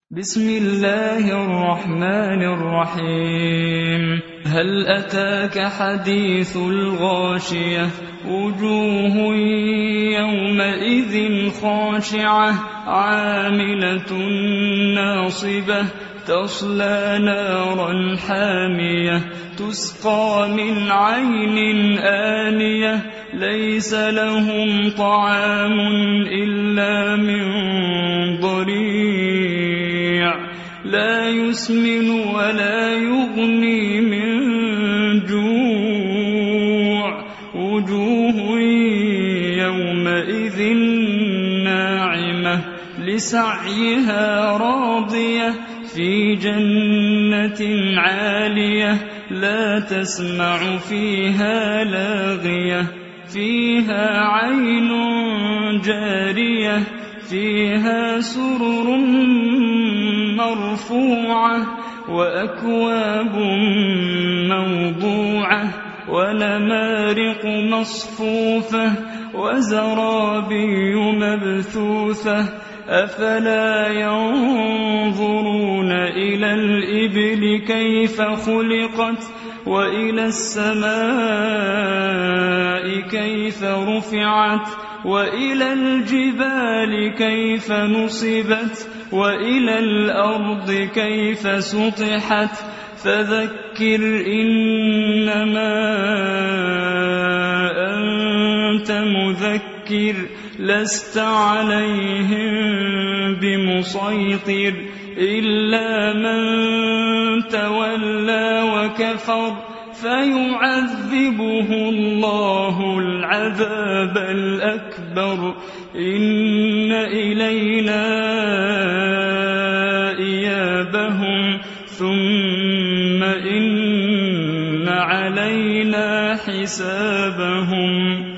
بسم الله الرحمن الرحيم هل أتاك حديث الغاشية وجوه يومئذ خاشعة عاملة ناصبة تصلى نارا حامية تسقى من عين آنية ليس لهم طعام إلا من ضريع لا يسمن ولا يغني من جوع وجوه يومئذ ناعمة لسعيها راضية في جنة عالية لا تسمع فيها لاغية فيها عين جارية فيها سرر مرفوعة وأكواب موضوعة ونمارق مصفوفة وزرابي مبثوثة أفلا ينظرون إلى الإبل كيف خلقت وإلى السماء كيف رفعت وإلى الجبال كيف نصبت وإلى الأرض كيف سطحت فذكر إنما أنت مذكر لست عليهم بمسيطر إلا من تولى وكفر فيعذبه الله العذاب الأكبر إن إلينا إيابهم ثم إن علينا حسابهم